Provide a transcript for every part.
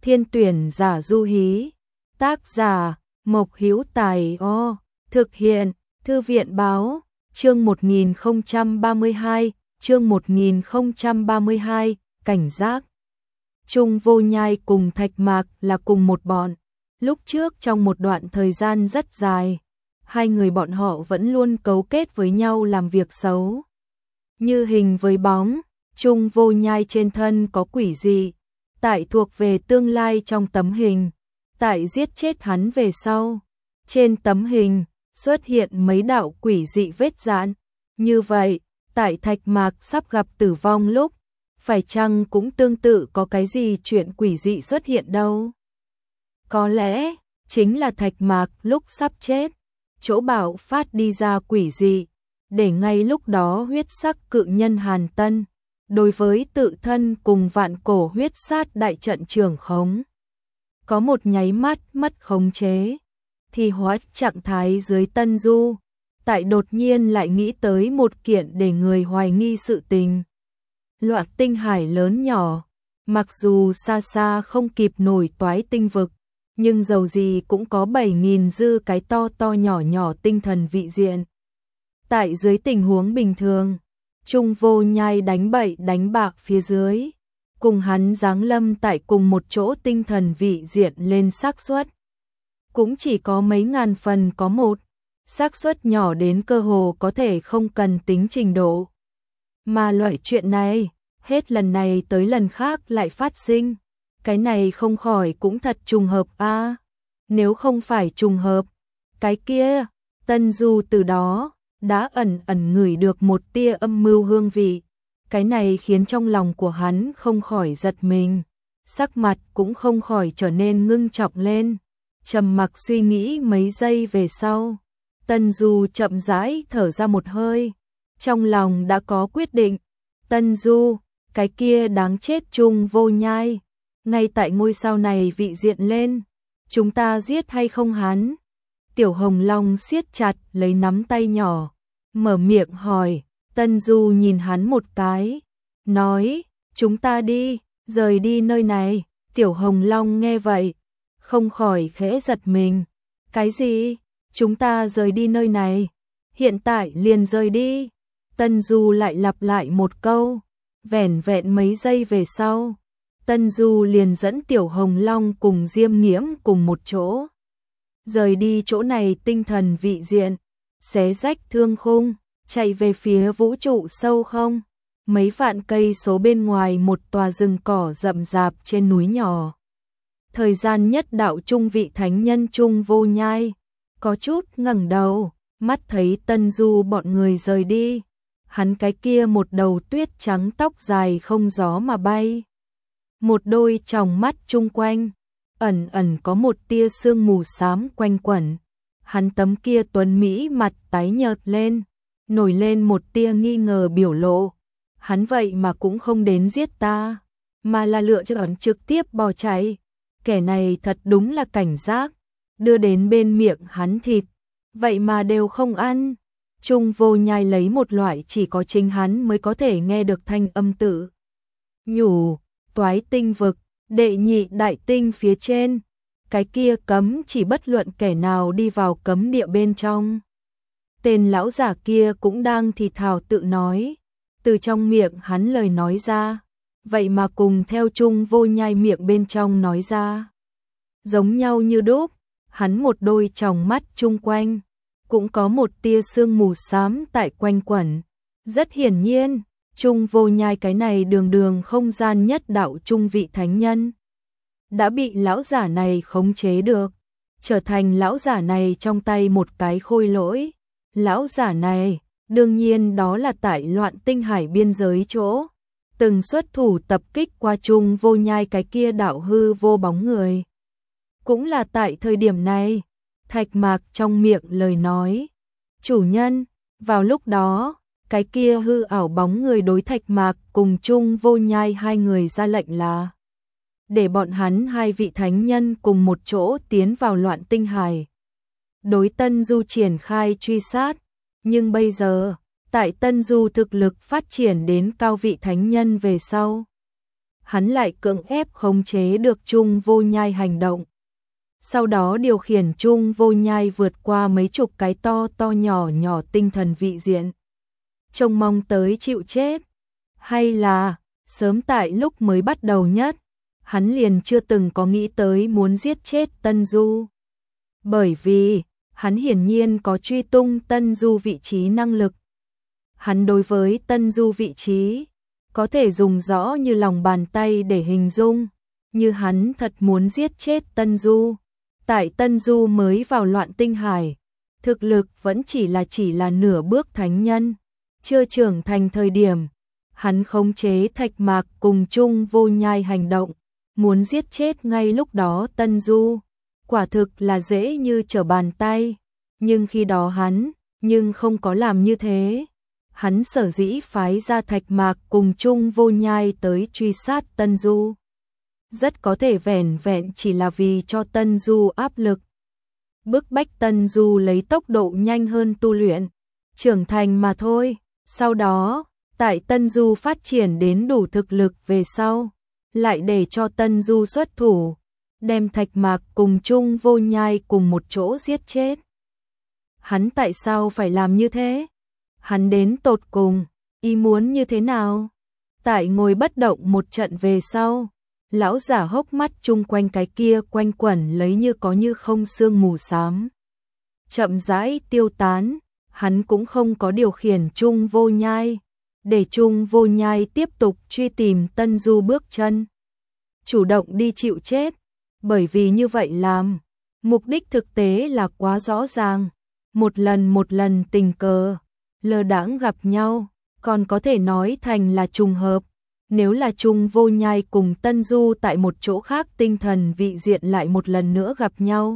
Thiên tuyển giả du hí. Tác giả Mộc Hữu Tài. Thực hiện Thư viện báo. Chương 1032, chương 1032, cảnh giác. Trung Vô Nhai cùng Thạch Mạc là cùng một bọn. Lúc trước trong một đoạn thời gian rất dài, hai người bọn họ vẫn luôn cấu kết với nhau làm việc xấu. Như hình với bóng, Trung Vô Nhai trên thân có quỷ dị, tại thuộc về tương lai trong tấm hình, tại giết chết hắn về sau. Trên tấm hình xuất hiện mấy đạo quỷ dị vết rạn. Như vậy, tại Thạch Mạc sắp gặp tử vong lúc, phải chăng cũng tương tự có cái gì chuyện quỷ dị xuất hiện đâu? Có lẽ, chính là Thạch Mạc lúc sắp chết, chỗ bạo phát đi ra quỷ dị, để ngay lúc đó huyết sắc cự nhân Hàn Tân, đối với tự thân cùng vạn cổ huyết sát đại trận trường khống. Có một nháy mắt mất khống chế, thì hóa trạng thái dưới Tân Du, tại đột nhiên lại nghĩ tới một kiện để người hoài nghi sự tình. Loạt tinh hải lớn nhỏ, mặc dù xa xa không kịp nổi Toái tinh vực, nhưng dầu gì cũng có 7.000 dư cái to to nhỏ nhỏ tinh thần vị diện. Tại dưới tình huống bình thường, Trung Vô Nhai đánh bậy đánh bạc phía dưới, cùng hắn giáng lâm tại cùng một chỗ tinh thần vị diện lên xác suất cũng chỉ có mấy ngàn phần có một, xác suất nhỏ đến cơ hồ có thể không cần tính trình độ. Mà loại chuyện này, hết lần này tới lần khác lại phát sinh, cái này không khỏi cũng thật trùng hợp a. Nếu không phải trùng hợp, cái kia, Tân Du từ đó đã ẩn ẩn ngửi được một tia âm mưu hương vị, cái này khiến trong lòng của hắn không khỏi giật mình, sắc mặt cũng không khỏi trở nên ngưng trọng lên. Trầm mặc suy nghĩ mấy giây về sau, Tân Du chậm rãi thở ra một hơi, trong lòng đã có quyết định. Tân Du, cái kia đáng chết Trung Vô Nhai, ngay tại ngôi sao này vị diện lên, chúng ta giết hay không hắn? Tiểu Hồng Long siết chặt lấy nắm tay nhỏ, mở miệng hỏi. Tân Du nhìn hắn một cái, nói, chúng ta đi, rời đi nơi này. Tiểu Hồng Long nghe vậy, không khỏi khẽ giật mình. Cái gì? Chúng ta rời đi nơi này? Hiện tại liền rời đi. Tân Du lại lặp lại một câu, vẻn vẹn mấy giây về sau, Tân Du liền dẫn Tiểu Hồng Long cùng Diêm Nghiễm cùng một chỗ. Rời đi chỗ này tinh thần vị diện, xé rách thương khung, chạy về phía vũ trụ sâu không. Mấy vạn cây số bên ngoài một tòa rừng cỏ rậm rạp trên núi nhỏ. Thời gian nhất đạo trung vị thánh nhân Trung Vô Nhai, có chút ngẩng đầu, mắt thấy Tân Du bọn người rời đi. Hắn cái kia một đầu tuyết trắng tóc dài không gió mà bay. Một đôi tròng mắt chung quanh, ẩn ẩn có một tia sương mù xám quanh quẩn. Hắn tấm kia tuấn mỹ mặt tái nhợt lên, nổi lên một tia nghi ngờ biểu lộ. Hắn vậy mà cũng không đến giết ta, mà là lựa chọn trực tiếp bỏ chạy. Kẻ này thật đúng là cảnh giác, đưa đến bên miệng hắn thịt, vậy mà đều không ăn. Trung Vô Nhai lấy một loại chỉ có chính hắn mới có thể nghe được thanh âm tự nhủ. Toái tinh vực, đệ nhị đại tinh phía trên, cái kia cấm chỉ bất luận kẻ nào đi vào cấm địa bên trong. Tên lão giả kia cũng đang thì thào tự nói, từ trong miệng hắn lời nói ra, vậy mà cùng theo Trung Vô Nhai miệng bên trong nói ra, giống nhau như đúc. Hắn một đôi tròng mắt chung quanh, cũng có một tia sương mù xám tại quanh quẩn. Rất hiển nhiên, Trung Vô Nhai cái này đường đường không gian nhất đạo trung vị thánh nhân, đã bị lão giả này khống chế được, trở thành lão giả này trong tay một cái khôi lỗi. Lão giả này, đương nhiên đó là tại Loạn Tinh Hải biên giới chỗ, từng xuất thủ tập kích qua Trung Vô Nhai cái kia đạo hư vô bóng người. Cũng là tại thời điểm này, Thạch Mạc trong miệng lời nói, chủ nhân. Vào lúc đó, cái kia hư ảo bóng người đối Thạch Mạc cùng Trung Vô Nhai hai người ra lệnh là để bọn hắn hai vị thánh nhân cùng một chỗ tiến vào Loạn Tinh Hải, đối Tân Du triển khai truy sát. Nhưng bây giờ, tại Tân Du thực lực phát triển đến cao vị thánh nhân về sau, hắn lại cưỡng ép khống chế được Chung Vô Nhai hành động. Sau đó điều khiển Chung Vô Nhai vượt qua mấy chục cái to to nhỏ nhỏ tinh thần vị diện. Trông mong tới chịu chết. Hay là, sớm tại lúc mới bắt đầu nhất, hắn liền chưa từng có nghĩ tới muốn giết chết Tân Du. Bởi vì, hắn hiển nhiên có truy tung Tân Du vị trí năng lực. Hắn đối với Tân Du vị trí, có thể dùng rõ như lòng bàn tay để hình dung, như hắn thật muốn giết chết Tân Du. Tại Tân Du mới vào Loạn Tinh Hải, thực lực vẫn chỉ là nửa bước thánh nhân, chưa trưởng thành thời điểm, hắn khống chế Thạch Mạc cùng Chung Vô Nhai hành động, muốn giết chết ngay lúc đó Tân Du, quả thực là dễ như trở bàn tay, nhưng khi đó hắn không có làm như thế. Hắn sở dĩ phái ra Thạch Mạc cùng Chung Vô Nhai tới truy sát Tân Du. Rất có thể vẻn vẹn chỉ là vì cho Tân Du áp lực. Bức bách Tân Du lấy tốc độ nhanh hơn tu luyện, trưởng thành mà thôi. Sau đó, tại Tân Du phát triển đến đủ thực lực về sau, lại để cho Tân Du xuất thủ, đem Thạch Mạc cùng Chung Vô Nhai cùng một chỗ giết chết. Hắn tại sao phải làm như thế? Hắn đến tột cùng, ý muốn như thế nào? Tại ngồi bất động một trận về sau, lão giả hốc mắt chung quanh cái kia quanh quẩn lấy như có như không sương mù xám. Chậm rãi tiêu tán, hắn cũng không có điều khiển Chung Vô Nhai, để Chung Vô Nhai tiếp tục truy tìm Tân Du bước chân. Chủ động đi chịu chết, bởi vì như vậy làm, mục đích thực tế là quá rõ ràng. Một lần tình cờ, lơ đãng gặp nhau, còn có thể nói thành là trùng hợp. Nếu là Chung Vô Nhai cùng Tân Du tại một chỗ khác tinh thần vị diện lại một lần nữa gặp nhau.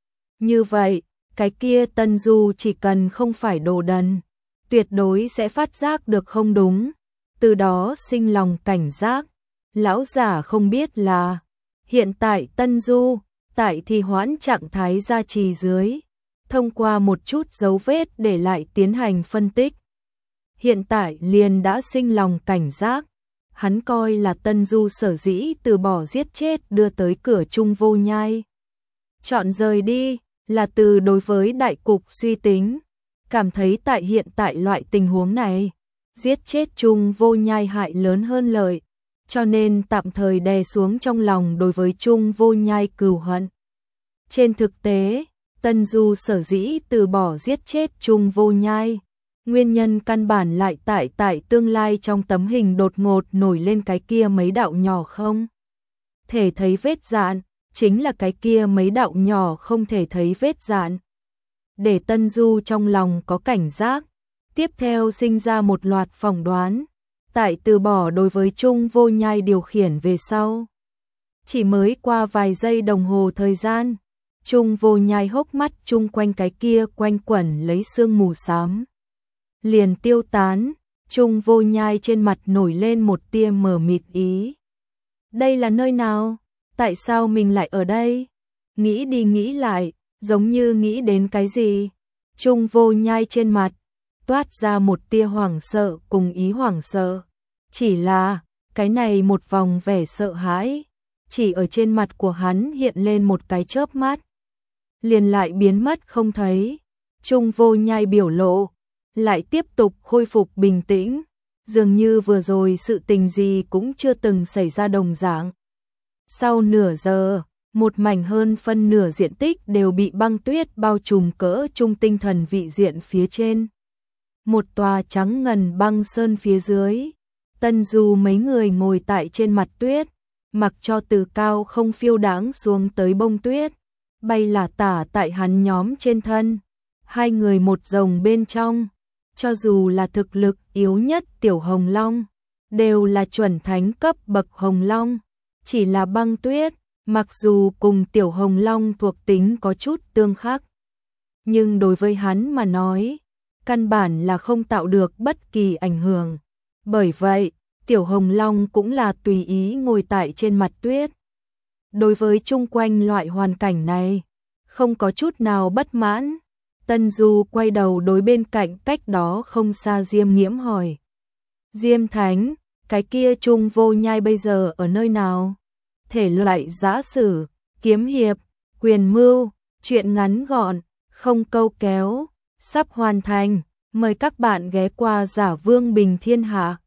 Như vậy, cái kia Tân Du chỉ cần không phải đồ đần, tuyệt đối sẽ phát giác được không đúng, từ đó sinh lòng cảnh giác. Lão giả không biết là, hiện tại Tân Du, tại thì hoãn trạng thái gia trì dưới, thông qua một chút dấu vết để lại tiến hành phân tích. Hiện tại liền đã sinh lòng cảnh giác, hắn coi là Tân Du sở dĩ từ bỏ giết chết đưa tới cửa Chung Vô Nhai. Chọn rời đi, là từ đối với đại cục suy tính, cảm thấy tại hiện tại loại tình huống này, giết chết Chung Vô Nhai hại lớn hơn lợi, cho nên tạm thời đè xuống trong lòng đối với Chung Vô Nhai cừu hận. Trên thực tế, Tân Du sở dĩ từ bỏ giết chết Chung Vô Nhai, nguyên nhân căn bản lại tại tương lai trong tấm hình đột ngột nổi lên cái kia mấy đạo nhỏ không thể thấy vết dạn, chính là cái kia mấy đạo nhỏ không thể thấy vết dạn. Để Tân Du trong lòng có cảnh giác, tiếp theo sinh ra một loạt phỏng đoán, tại từ bỏ đối với Chung Vô Nhai điều khiển về sau. Chỉ mới qua vài giây đồng hồ thời gian, Chung Vô Nhai hốc mắt chung quanh cái kia quanh quẩn lấy sương mù xám liền tiêu tán. Chung Vô Nhai trên mặt nổi lên một tia mờ mịt ý. Đây là nơi nào? Tại sao mình lại ở đây? Nghĩ đi nghĩ lại, giống như nghĩ đến cái gì? Chung Vô Nhai trên mặt toát ra một tia hoảng sợ cùng ý hoảng sợ. Chỉ là, cái này một vòng vẻ sợ hãi, chỉ ở trên mặt của hắn hiện lên một cái chớp mắt, liền lại biến mất không thấy. Chung Vô Nhai biểu lộ lại tiếp tục khôi phục bình tĩnh, dường như vừa rồi sự tình gì cũng chưa từng xảy ra đồng dạng. Sau nửa giờ, một mảnh hơn phân nửa diện tích đều bị băng tuyết bao trùm cỡ trung tinh thần vị diện phía trên. Một tòa trắng ngần băng sơn phía dưới, Tân Du mấy người ngồi tại trên mặt tuyết, mặc cho từ cao không phiêu đáng xuống tới bông tuyết, bay lả tả tại hắn nhóm trên thân. Hai người một rồng bên trong, cho dù là thực lực yếu nhất Tiểu Hồng Long, đều là chuẩn thánh cấp bậc Hồng Long. Chỉ là băng tuyết, mặc dù cùng Tiểu Hồng Long thuộc tính có chút tương khắc, nhưng đối với hắn mà nói, căn bản là không tạo được bất kỳ ảnh hưởng. Bởi vậy, Tiểu Hồng Long cũng là tùy ý ngồi tại trên mặt tuyết. Đối với chung quanh loại hoàn cảnh này, không có chút nào bất mãn. Tân Du quay đầu đối bên cạnh cách đó không xa Diêm Nghiễm hỏi. Diêm Thánh, cái kia Trung Vô Nhai bây giờ ở nơi nào? Thể loại giã sử, kiếm hiệp, quyền mưu, truyện ngắn gọn, không câu kéo, sắp hoàn thành. Mời các bạn ghé qua Giả Vương Bình Thiên Hạ.